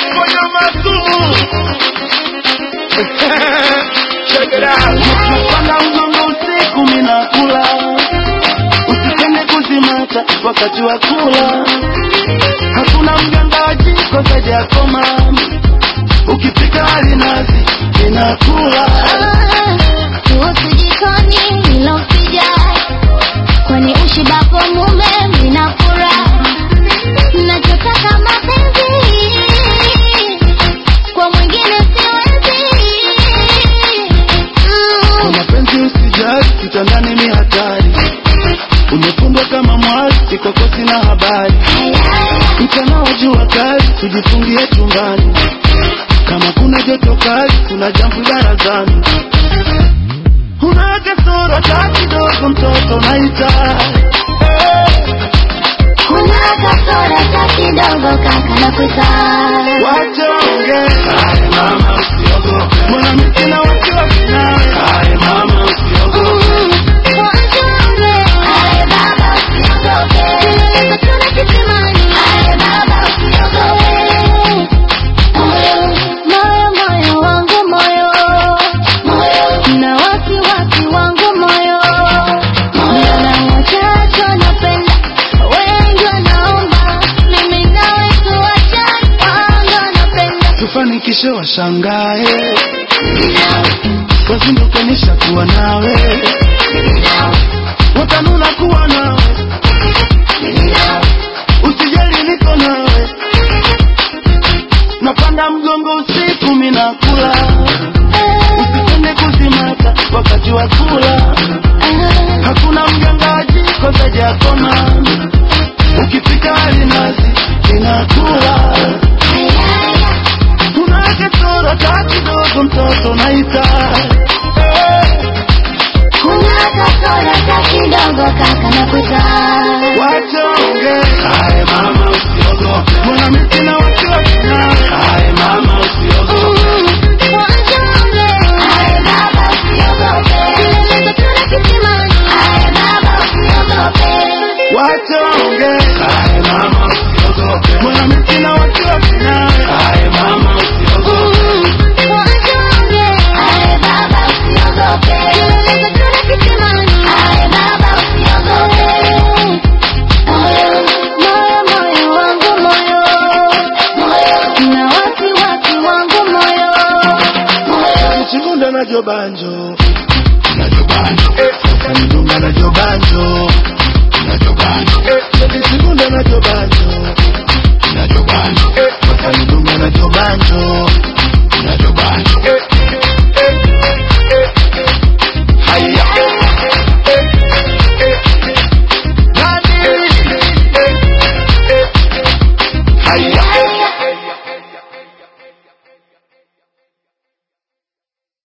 moyo matu. Check it out. Napanda mgongo usiku minakula, usipende kuzimata wakati wa kula. Hakuna mganga jiko zaidi yako mama, ukipika alinazi minakula. Usijikoni ila usijali, kwani ushibapo mume minakula. Nachotaka mapenzi, kwa mwingine siwezi. Kwa mapenzi usijali, kitandani ni hatari. Umefungwa kama mwasi, kwako sina habari. Mchana wa jua kali, tujifungie chumbani. Kama kuna joto kali, kuna jambo barazani. Una kasoro hata kidogo, mtoto naita. Kuna kasoro hata kidogo, kaka nakuita. Wacha ongea, hai mama usiogope. Mbona mimi na wasiwasi nawe? Hai mama usiogope. Tufanikishe washangae, wazinduke nishakuwa nawe, watanuna kuwa nawe, usijali niko nawe. Napanda mgongo usiku minakula, usipende kuzimata wakati wa kula. Hakuna mganga jiko zaidi yako mama, ukipika alinazi minakula. Kuna kasoro hata kidogo, mtoto naita. Kuna kasoro hata kidogo, kaka nakuita. Wacha ongea, hai mama usiogope. Mbona mimi sina wasiwasi nawe? Hai mama usiogope. Wacha ongea, hai mama usiogope. Mbona mimi sina wasiwasi nawe? Hai mama usiogope. Chimunda na jobanjo, kanidunga na jobanjo.